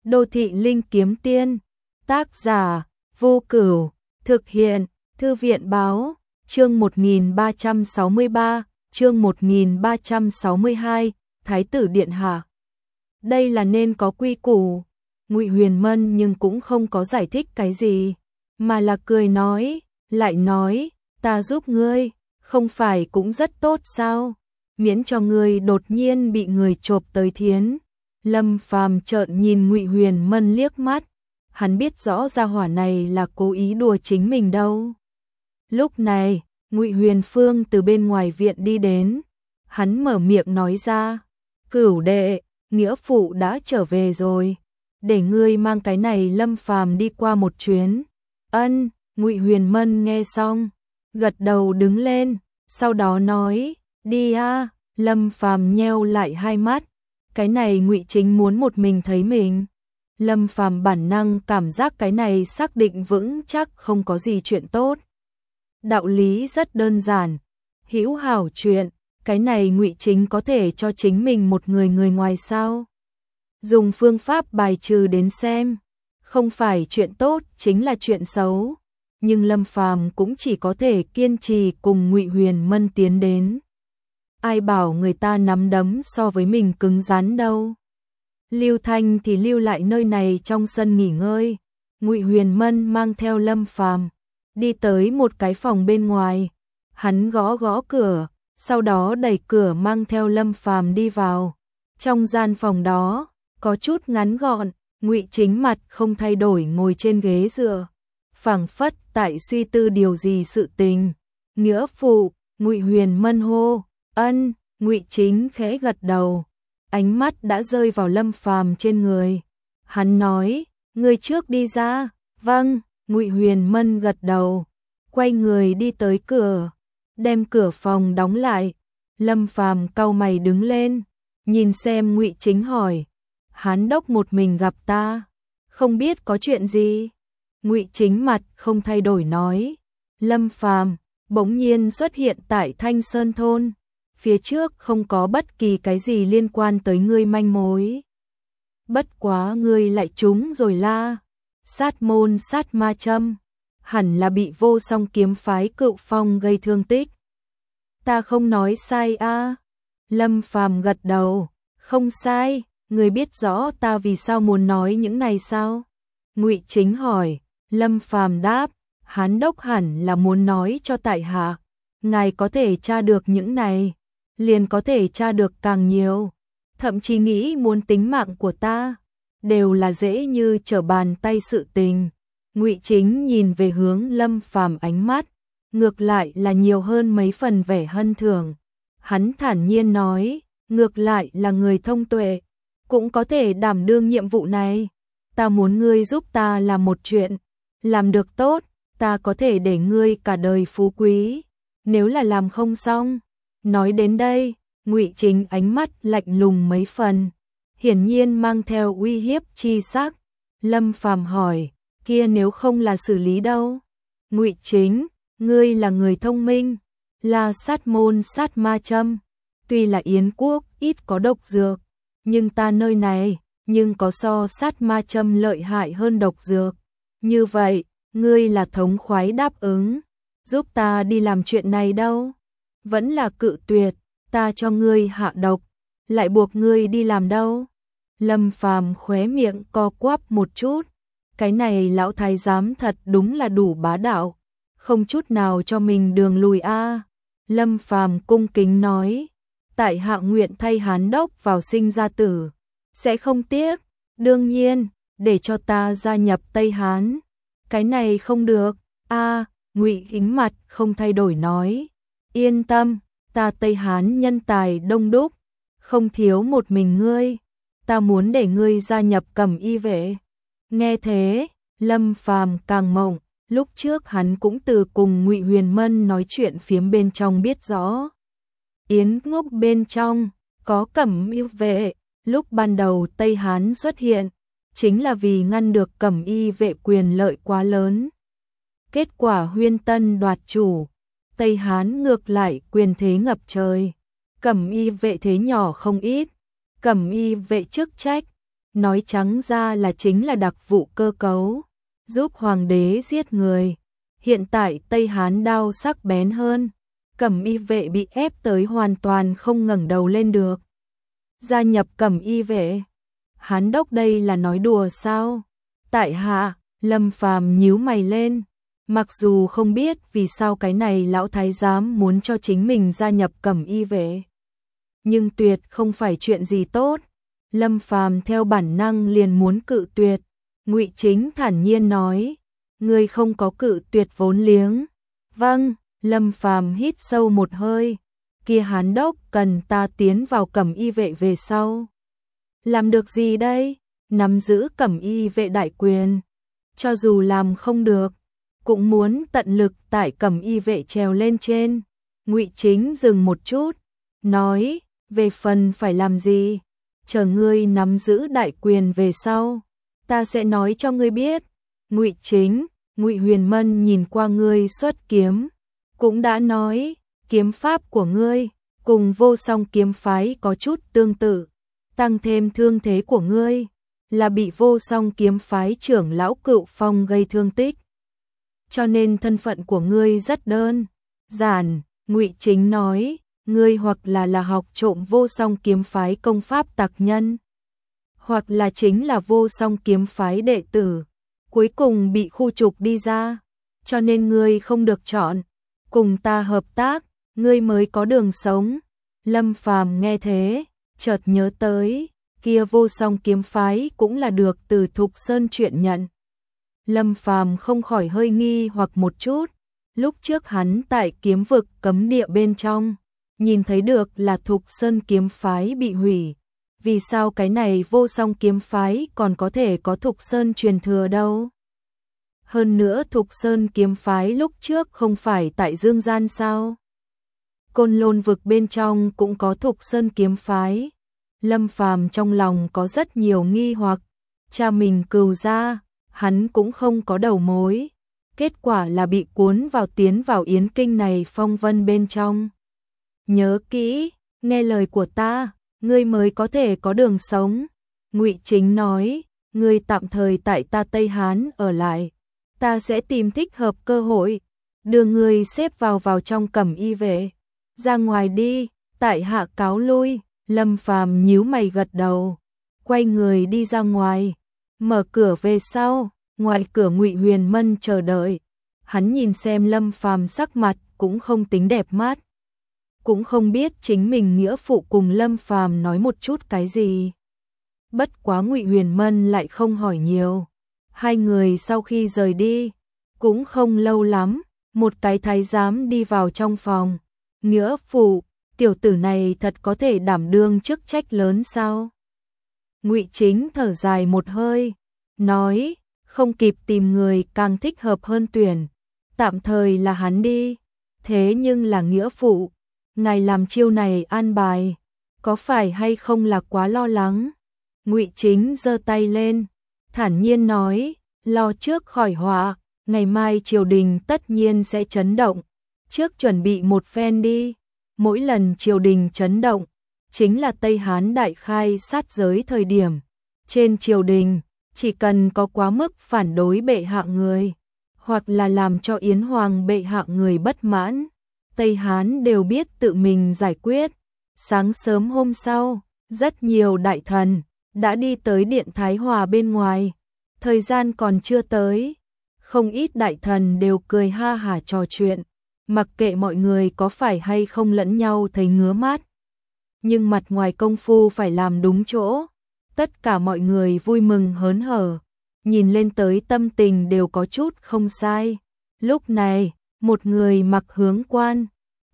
Đô thị linh kiếm tiên, tác giả Vô Cửu, thực hiện Thư viện báo, chương 1363, chương 1362, Thái tử điện hạ. Đây là nên có quy củ. Ngụy Huyền Mân nhưng cũng không có giải thích cái gì, mà là cười nói, lại nói, ta giúp ngươi, không phải cũng rất tốt sao? Miễn cho ngươi đột nhiên bị người chộp tới thiến. Lâm Phàm trợn nhìn Ngụy Huyền Mân liếc mắt, hắn biết rõ gia hỏa này là cố ý đùa chính mình đâu. Lúc này, Ngụy Huyền Phương từ bên ngoài viện đi đến, hắn mở miệng nói ra, Cửu đệ, nghĩa phụ đã trở về rồi, để ngươi mang cái này Lâm Phàm đi qua một chuyến. Ân, Ngụy Huyền Mân nghe xong, gật đầu đứng lên, sau đó nói, đi a. Lâm Phàm nheo lại hai mắt, cái này Ngụy Chính muốn một mình thấy mình. Lâm Phàm bản năng cảm giác cái này xác định vững chắc không có gì chuyện tốt. Đạo lý rất đơn giản, hữu hảo chuyện, cái này Ngụy Chính có thể cho chính mình một người ngoài sao? Dùng phương pháp bài trừ đến xem, không phải chuyện tốt chính là chuyện xấu, nhưng Lâm Phàm cũng chỉ có thể kiên trì cùng Ngụy Huyền Mân tiến đến. Ai bảo người ta nắm đấm so với mình cứng rắn đâu. Lưu Thanh thì lưu lại nơi này trong sân nghỉ ngơi. Ngụy Huyền Mân mang theo Lâm Phàm đi tới một cái phòng bên ngoài. Hắn gõ gõ cửa, sau đó đẩy cửa mang theo Lâm Phàm đi vào. Trong gian phòng đó, có chút ngắn gọn, Ngụy Chính mặt không thay đổi ngồi trên ghế dựa, phảng phất tại suy tư điều gì sự tình. Nghĩa phụ, Ngụy Huyền Mân hô. Ân, Ngụy Chính khẽ gật đầu, ánh mắt đã rơi vào Lâm Phàm trên người. Hắn nói, ngươi trước đi ra. Vâng, Ngụy Huyền Mân gật đầu, quay người đi tới cửa, đem cửa phòng đóng lại. Lâm Phàm cau mày đứng lên, nhìn xem Ngụy Chính hỏi, Hán đốc một mình gặp ta, không biết có chuyện gì? Ngụy Chính mặt không thay đổi nói, Lâm Phàm bỗng nhiên xuất hiện tại Thanh Sơn thôn. Phía trước không có bất kỳ cái gì liên quan tới ngươi manh mối. Bất quá ngươi lại trúng rồi la. Sát môn sát ma châm, hẳn là bị Vô Song kiếm phái Cựu Phong gây thương tích. Ta không nói sai a. Lâm Phàm gật đầu, không sai, ngươi biết rõ ta vì sao muốn nói những này sao? Ngụy Chính hỏi. Lâm Phàm đáp, Hán đốc hẳn là muốn nói cho tại hạ, ngài có thể tra được những này, liền có thể tra được càng nhiều, thậm chí nghĩ muốn tính mạng của ta, đều là dễ như trở bàn tay sự tình. Ngụy Chính nhìn về hướng Lâm Phàm, ánh mắt ngược lại là nhiều hơn mấy phần vẻ hân thường. Hắn thản nhiên nói, ngược lại là người thông tuệ, cũng có thể đảm đương nhiệm vụ này. Ta muốn ngươi giúp ta làm một chuyện, làm được tốt, ta có thể để ngươi cả đời phú quý. Nếu là làm không xong. Nói đến đây, Ngụy Chính ánh mắt lạnh lùng mấy phần, hiển nhiên mang theo uy hiếp chi sắc. Lâm Phàm hỏi, kia nếu không là xử lý đâu? Ngụy Chính, ngươi là người thông minh, là sát môn sát ma châm, tuy là Yến quốc ít có độc dược, nhưng ta nơi này nhưng có so sát ma châm lợi hại hơn độc dược. Như vậy, ngươi là thống khoái đáp ứng, giúp ta đi làm chuyện này đâu? Vẫn là cự tuyệt, ta cho ngươi hạ độc, lại buộc ngươi đi làm đâu? Lâm Phàm khóe miệng co quắp một chút, cái này lão thái giám thật đúng là đủ bá đạo, không chút nào cho mình đường lùi a. Lâm Phàm cung kính nói, tại hạ nguyện thay Hán đốc vào sinh ra tử, sẽ không tiếc, đương nhiên, để cho ta gia nhập Tây Hán. Cái này không được, a. Ngụy Chính mặt không thay đổi nói, yên tâm, ta Tây Hán nhân tài đông đúc, không thiếu một mình ngươi, ta muốn để ngươi gia nhập Cẩm Y vệ. Nghe thế, Lâm Phàm càng mộng, lúc trước hắn cũng từ cùng Ngụy Huyền Mân nói chuyện phiếm bên trong biết rõ. Yến Ngốc bên trong có Cẩm Y vệ, lúc ban đầu Tây Hán xuất hiện, chính là vì ngăn được Cẩm Y vệ quyền lợi quá lớn. Kết quả Huyên Tân đoạt chủ, Tây Hán ngược lại quyền thế ngập trời, Cẩm Y vệ thế nhỏ không ít, Cẩm Y vệ chức trách nói trắng ra là chính là đặc vụ cơ cấu, giúp hoàng đế giết người. Hiện tại Tây Hán đao sắc bén hơn, Cẩm Y vệ bị ép tới hoàn toàn không ngẩng đầu lên được. Gia nhập Cẩm Y vệ, Hán đốc đây là nói đùa sao? Tại hạ, Lâm Phàm nhíu mày lên, mặc dù không biết vì sao cái này lão thái giám muốn cho chính mình gia nhập Cẩm Y vệ, nhưng tuyệt không phải chuyện gì tốt. Lâm Phàm theo bản năng liền muốn cự tuyệt. Ngụy Chính thản nhiên nói, ngươi không có cự tuyệt vốn liếng. Vâng, Lâm Phàm hít sâu một hơi, kia Hán đốc cần ta tiến vào Cẩm Y vệ về sau. Làm được gì đây? Nắm giữ Cẩm Y vệ đại quyền. Cho dù làm không được, cũng muốn tận lực tại Cẩm Y vệ trèo lên trên. Ngụy Chính dừng một chút, nói, về phần phải làm gì, chờ ngươi nắm giữ đại quyền về sau, ta sẽ nói cho ngươi biết. Ngụy Chính, Ngụy Huyền Mân nhìn qua ngươi xuất kiếm, cũng đã nói, kiếm pháp của ngươi cùng Vô Song kiếm phái có chút tương tự, tăng thêm thương thế của ngươi là bị Vô Song kiếm phái trưởng lão Cựu Phong gây thương tích, cho nên thân phận của ngươi rất đơn giản. Ngụy Chính nói, ngươi hoặc là học trộm Vô Song kiếm phái công pháp tặc nhân, hoặc là chính là Vô Song kiếm phái đệ tử, cuối cùng bị khu trục đi ra, cho nên ngươi không được chọn, cùng ta hợp tác, ngươi mới có đường sống. Lâm Phàm nghe thế, chợt nhớ tới, kia Vô Song kiếm phái cũng là được từ Thục Sơn chuyện nhận. Lâm Phàm không khỏi hơi nghi hoặc một chút, lúc trước hắn tại kiếm vực cấm địa bên trong, nhìn thấy được là Thục Sơn kiếm phái bị hủy. Vì sao cái này Vô Song kiếm phái còn có thể có Thục Sơn truyền thừa đâu? Hơn nữa Thục Sơn kiếm phái lúc trước không phải tại Dương Gian sao? Côn Lôn vực bên trong cũng có Thục Sơn kiếm phái. Lâm Phàm trong lòng có rất nhiều nghi hoặc, cha mình Cừu gia, hắn cũng không có đầu mối, kết quả là bị cuốn vào tiến vào yến kinh này phong vân bên trong. Nhớ kỹ, nghe lời của ta, ngươi mới có thể có đường sống. Ngụy Chính nói, ngươi tạm thời tại ta Tây Hán ở lại, ta sẽ tìm thích hợp cơ hội, đưa ngươi xếp vào trong Cẩm Y vệ. Ra ngoài đi, tại hạ cáo lui. Lâm Phàm nhíu mày gật đầu, quay người đi ra ngoài, mở cửa về sau, ngoài cửa Ngụy Huyền Mân chờ đợi. Hắn nhìn xem Lâm Phàm sắc mặt cũng không tính đẹp mắt, cũng không biết chính mình nghĩa phụ cùng Lâm Phàm nói một chút cái gì. Bất quá Ngụy Huyền Mân lại không hỏi nhiều. Hai người sau khi rời đi, cũng không lâu lắm, một cái thái giám đi vào trong phòng. Nghĩa phụ, tiểu tử này thật có thể đảm đương chức trách lớn sao? Ngụy Chính thở dài một hơi, nói, không kịp tìm người càng thích hợp hơn tuyển, tạm thời là hắn đi. Thế nhưng là nghĩa phụ, ngài làm chiêu này an bài, có phải hay không là quá lo lắng? Ngụy Chính giơ tay lên, thản nhiên nói, lo trước khỏi họa, ngày mai triều đình tất nhiên sẽ chấn động, trước chuẩn bị một phen đi. Mỗi lần triều đình chấn động, chính là Tây Hán đại khai sát giới thời điểm. Trên triều đình, chỉ cần có quá mức phản đối bệ hạ người, hoặc là làm cho Yến Hoàng bệ hạ người bất mãn, Tây Hán đều biết tự mình giải quyết. Sáng sớm hôm sau, rất nhiều đại thần đã đi tới Điện Thái Hòa bên ngoài. Thời gian còn chưa tới, không ít đại thần đều cười ha hả trò chuyện, mặc kệ mọi người có phải hay không lẫn nhau thấy ngứa mắt. Nhưng mặt ngoài công phu phải làm đúng chỗ, tất cả mọi người vui mừng hớn hở, nhìn lên tới tâm tình đều có chút không sai. Lúc này, một người mặc hướng quan,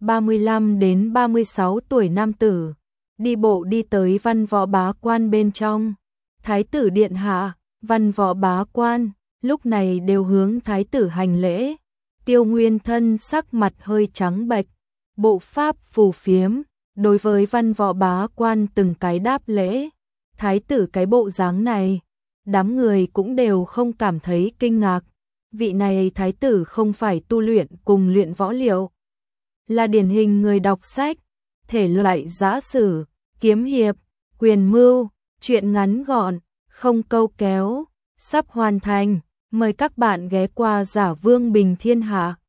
35 đến 36 tuổi nam tử, đi bộ đi tới văn võ bá quan bên trong. Thái tử điện hạ, văn võ bá quan, lúc này đều hướng thái tử hành lễ. Tiêu Nguyên Thân sắc mặt hơi trắng bệch, bộ pháp phù phiếm, đối với văn võ bá quan từng cái đáp lễ. Thái tử cái bộ dáng này, đám người cũng đều không cảm thấy kinh ngạc. Vị này thái tử không phải tu luyện cùng luyện võ liệu, là điển hình người đọc sách, thể loại giã sử, kiếm hiệp, quyền mưu, truyện ngắn gọn, không câu kéo, sắp hoàn thành. Mời các bạn ghé qua Giả Vương Bình Thiên Hạ.